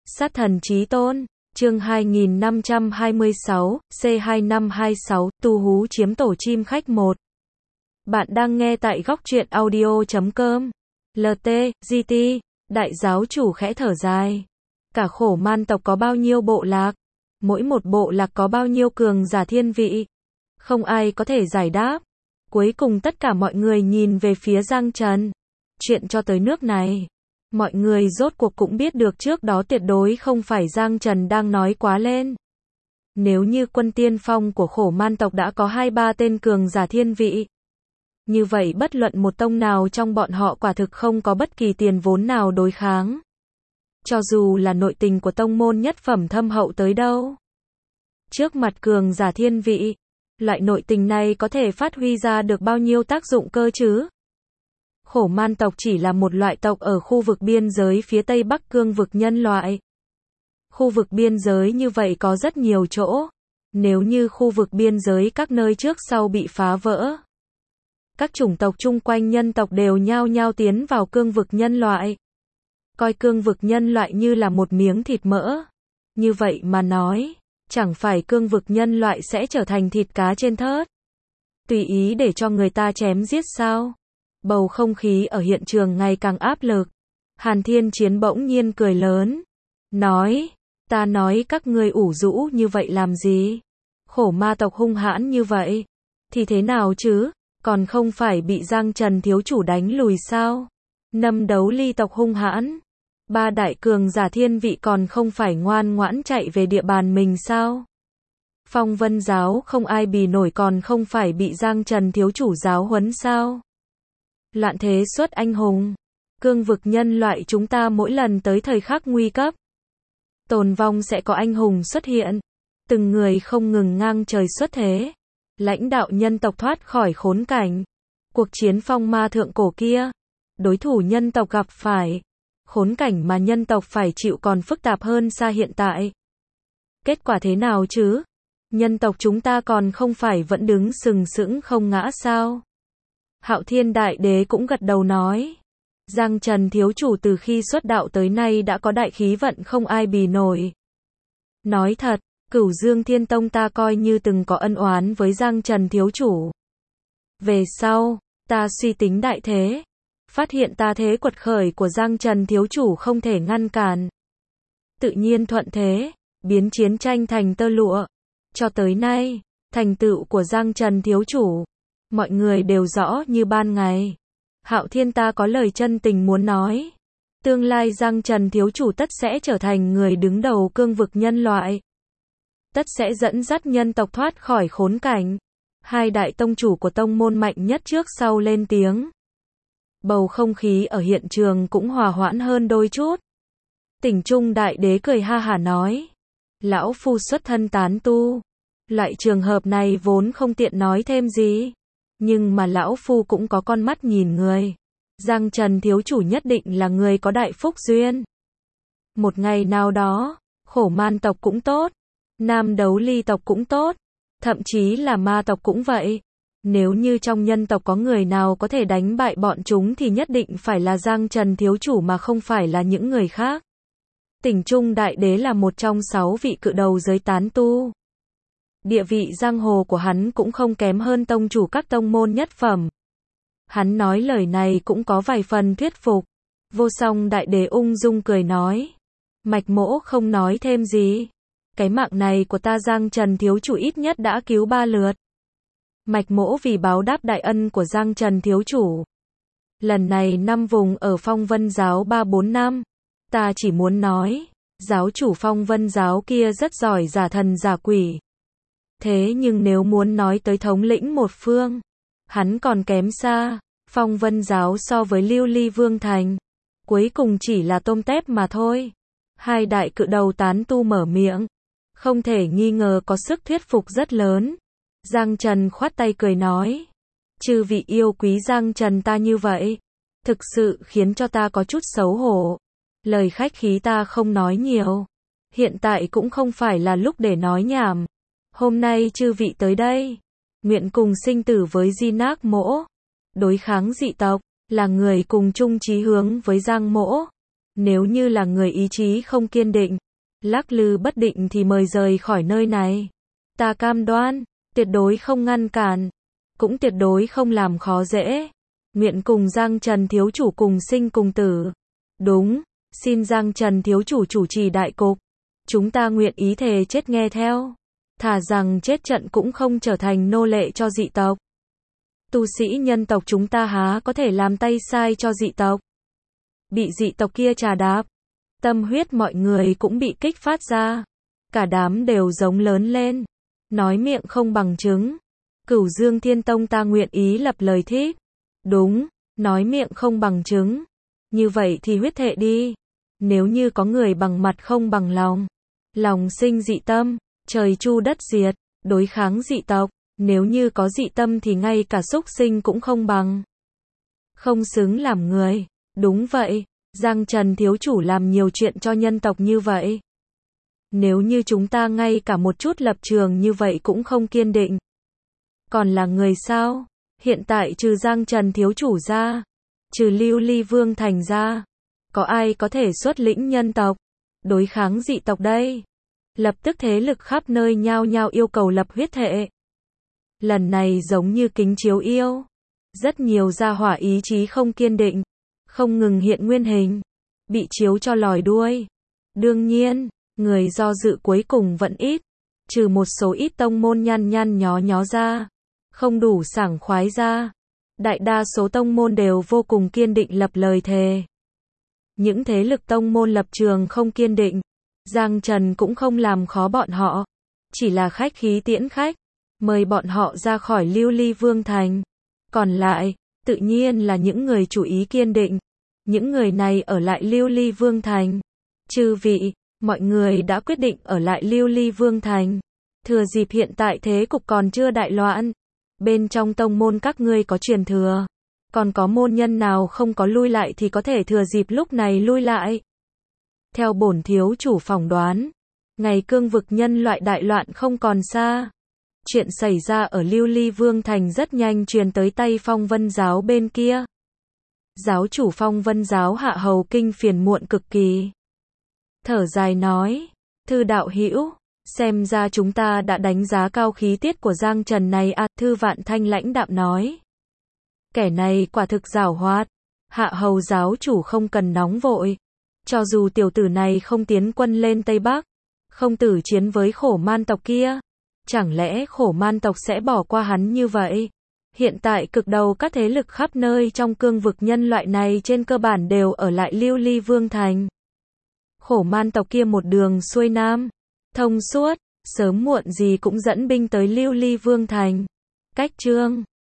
Sát thần chí tôn, chương 2526, C2526, tu hú chiếm tổ chim khách 1. Bạn đang nghe tại góc truyện audio.com. LT, GT, đại giáo chủ khẽ thở dài. Cả khổ man tộc có bao nhiêu bộ lạc? Mỗi một bộ lạc có bao nhiêu cường giả thiên vị? Không ai có thể giải đáp. Cuối cùng tất cả mọi người nhìn về phía Giang Trần. Chuyện cho tới nước này, mọi người rốt cuộc cũng biết được trước đó tuyệt đối không phải Giang Trần đang nói quá lên. Nếu như quân tiên phong của khổ man tộc đã có 2-3 tên cường giả thiên vị, như vậy bất luận một tông nào trong bọn họ quả thực không có bất kỳ tiền vốn nào đối kháng. Cho dù là nội tình của tông môn nhất phẩm thâm hậu tới đâu, trước mặt cường giả thiên vị, loại nội tình này có thể phát huy ra được bao nhiêu tác dụng cơ chứ? Khổ man tộc chỉ là một loại tộc ở khu vực biên giới phía tây bắc cương vực nhân loại. Khu vực biên giới như vậy có rất nhiều chỗ. Nếu như khu vực biên giới các nơi trước sau bị phá vỡ, các chủng tộc chung quanh nhân tộc đều nhao nhao tiến vào cương vực nhân loại. Coi cương vực nhân loại như là một miếng thịt mỡ. Như vậy mà nói, chẳng phải cương vực nhân loại sẽ trở thành thịt cá trên thớt, tùy ý để cho người ta chém giết sao? Bầu không khí ở hiện trường ngày càng áp lực. Hàn Thiên Chiến bỗng nhiên cười lớn, nói, ta nói các ngươi ủ rũ như vậy làm gì? Khổ ma tộc hung hãn như vậy, thì thế nào chứ? Còn không phải bị Giang Trần thiếu chủ đánh lùi sao? Nâm Đấu Ly tộc hung hãn, 3 đại cường giả thiên vị còn không phải ngoan ngoãn chạy về địa bàn mình sao? Phong Vân giáo không ai bì nổi còn không phải bị Giang Trần thiếu chủ giáo huấn sao? Loạn thế xuất anh hùng. Cương vực nhân loại chúng ta mỗi lần tới thời khắc nguy cấp, tồn vong sẽ có anh hùng xuất hiện. Từng người không ngừng ngang trời xuất thế, lãnh đạo nhân tộc thoát khỏi khốn cảnh. Cuộc chiến phong ma thượng cổ kia, đối thủ nhân tộc gặp phải, khốn cảnh mà nhân tộc phải chịu còn phức tạp hơn xa hiện tại. Kết quả thế nào chứ? Nhân tộc chúng ta còn không phải vẫn đứng sừng sững không ngã sao? Hạo Thiên Đại Đế cũng gật đầu nói, Giang Trần thiếu chủ từ khi xuất đạo tới nay đã có đại khí vận không ai bì nổi. Nói thật, Cửu Dương Thiên Tông ta coi như từng có ân oán với Giang Trần thiếu chủ. Về sau, ta suy tính đại thế, phát hiện ta thế quật khởi của Giang Trần thiếu chủ không thể ngăn cản. Tự nhiên thuận thế, biến chiến tranh thành tơ lụa. Cho tới nay, thành tựu của Giang Trần thiếu chủ, mọi người đều rõ như ban ngày. Hạo Thiên ta có lời chân tình muốn nói. Tương lai Giang Trần thiếu chủ tất sẽ trở thành người đứng đầu cương vực nhân loại. Tất sẽ dẫn dắt nhân tộc thoát khỏi khốn cảnh. 2 đại tông chủ của tông môn mạnh nhất trước sau lên tiếng. Bầu không khí ở hiện trường cũng hòa hoãn hơn đôi chút. Tỉnh Trung Đại Đế cười ha hả nói, lão phu xuất thân tán tu, loại trường hợp này vốn không tiện nói thêm gì. Nhưng mà lão phu cũng có con mắt nhìn người. Giang Trần thiếu chủ nhất định là người có đại phúc duyên. Một ngày nào đó, khổ man tộc cũng tốt, Nam Đấu Ly tộc cũng tốt, thậm chí là ma tộc cũng vậy. Nếu như trong nhân tộc có người nào có thể đánh bại bọn chúng thì nhất định phải là Giang Trần thiếu chủ mà không phải là những người khác. Tỉnh Trung Đại Đế là một trong 6 vị cự đầu giới tán tu. Địa vị giang hồ của hắn cũng không kém hơn tông chủ các tông môn nhất phẩm. Hắn nói lời này cũng có vài phần thuyết phục. Vô Song Đại Đế ung dung cười nói, Mạch Mỗ không nói thêm gì. Cái mạng này của ta Giang Trần thiếu chủ ít nhất đã cứu 3 lượt. Mạch Mỗ vì báo đáp đại ân của Giang Trần thiếu chủ, lần này 5 vùng ở Phong Vân giáo 3-4 năm, ta chỉ muốn nói, giáo chủ Phong Vân giáo kia rất giỏi giả thần giả quỷ. Thế nhưng nếu muốn nói tới thống lĩnh một phương, hắn còn kém xa. Phong Vân giáo so với Lưu Ly Vương Thành, cuối cùng chỉ là tôm tép mà thôi. 2 đại cự đầu tán tu mở miệng, không thể nghi ngờ có sức thuyết phục rất lớn. Giang Trần khoát tay cười nói, chư vị yêu quý Giang Trần ta như vậy, thực sự khiến cho ta có chút xấu hổ. Lời khách khí ta không nói nhiều, hiện tại cũng không phải là lúc để nói nhảm. Hôm nay chư vị tới đây, nguyện cùng sinh tử với Di Nác Mỗ, đối kháng dị tộc, là người cùng chung chí hướng với Giang Mỗ. Nếu như là người ý chí không kiên định, lắc lư bất định thì mời rời khỏi nơi này. Ta cam đoan, tuyệt đối không ngăn cản, cũng tuyệt đối không làm khó dễ. Nguyện cùng Giang Trần thiếu chủ cùng sinh cùng tử. Đúng, xin Giang Trần thiếu chủ chủ trì đại cục. Chúng ta nguyện ý thề chết nghe theo. Thà rằng chết trận cũng không trở thành nô lệ cho dị tộc. Tu sĩ nhân tộc chúng ta há có thể làm tay sai cho dị tộc. Bị dị tộc kia trà đạp, tâm huyết mọi người cũng bị kích phát ra. Cả đám đều giống lớn lên. Nói miệng không bằng chứng. Cửu Dương Thiên Tông ta nguyện ý lập lời thít. Đúng, nói miệng không bằng chứng. Như vậy thì huyết thệ đi. Nếu như có người bằng mặt không bằng lòng, lòng sinh dị tâm, trời chu đất diệt, đối kháng dị tộc. Nếu như có dị tâm thì ngay cả súc sinh cũng không bằng. Không xứng làm người. Đúng vậy, Giang Trần thiếu chủ làm nhiều chuyện cho nhân tộc như vậy. Nếu như chúng ta ngay cả một chút lập trường như vậy cũng không kiên định. Còn là người sao? Hiện tại trừ Giang Trần thiếu chủ ra, trừ Lưu Ly Vương Thành ra, có ai có thể xuất lĩnh nhân tộc, đối kháng dị tộc đây? Lập tức thế lực khắp nơi nhao nhao yêu cầu lập huyết thệ. Lần này giống như kính chiếu yêu. Rất nhiều gia hỏa ý chí không kiên định, không ngừng hiện nguyên hình, bị chiếu cho lòi đuôi. Đương nhiên, người do dự cuối cùng vẫn ít, trừ một số ít tông môn nhăn nhăn nhó nhó ra, không đủ sảng khoái ra. Đại đa số tông môn đều vô cùng kiên định lập lời thề. Những thế lực tông môn lập trường không kiên định, Giang Trần cũng không làm khó bọn họ, chỉ là khách khí tiễn khách, mời bọn họ ra khỏi Lưu Ly Vương Thành. Còn lại, tự nhiên là những người chủ ý kiên định. Những người này ở lại Lưu Ly Vương Thành. Chư vị, mọi người đã quyết định ở lại Lưu Ly Vương Thành. Thừa dịp hiện tại thế cục còn chưa đại loạn, bên trong tông môn các ngươi có truyền thừa, còn có môn nhân nào không có lui lại thì có thể thừa dịp lúc này lui lại. Theo bổn thiếu chủ phỏng đoán, ngày cương vực nhân loại đại loạn không còn xa. Chuyện xảy ra ở Lưu Ly Vương Thành rất nhanh truyền tới tay Phong Vân Giáo bên kia. Giáo chủ Phong Vân Giáo Hạ Hầu Kinh phiền muộn cực kỳ. Thở dài nói, Thư đạo hữu, xem ra chúng ta đã đánh giá cao khí tiết của Giang Trần này à. Thư Vạn Thanh lãnh đạm nói, kẻ này quả thực giảo hoạt. Hạ Hầu giáo chủ không cần nóng vội. Cho dù tiểu tử này không tiến quân lên Tây Bắc, không tử chiến với Khổ Man tộc kia, chẳng lẽ Khổ Man tộc sẽ bỏ qua hắn như vậy? Hiện tại cực đầu các thế lực khắp nơi trong cương vực nhân loại này trên cơ bản đều ở lại Lưu Ly Vương Thành. Khổ Man tộc kia một đường xuôi nam, thông suốt, sớm muộn gì cũng dẫn binh tới Lưu Ly Vương Thành. Cách Trương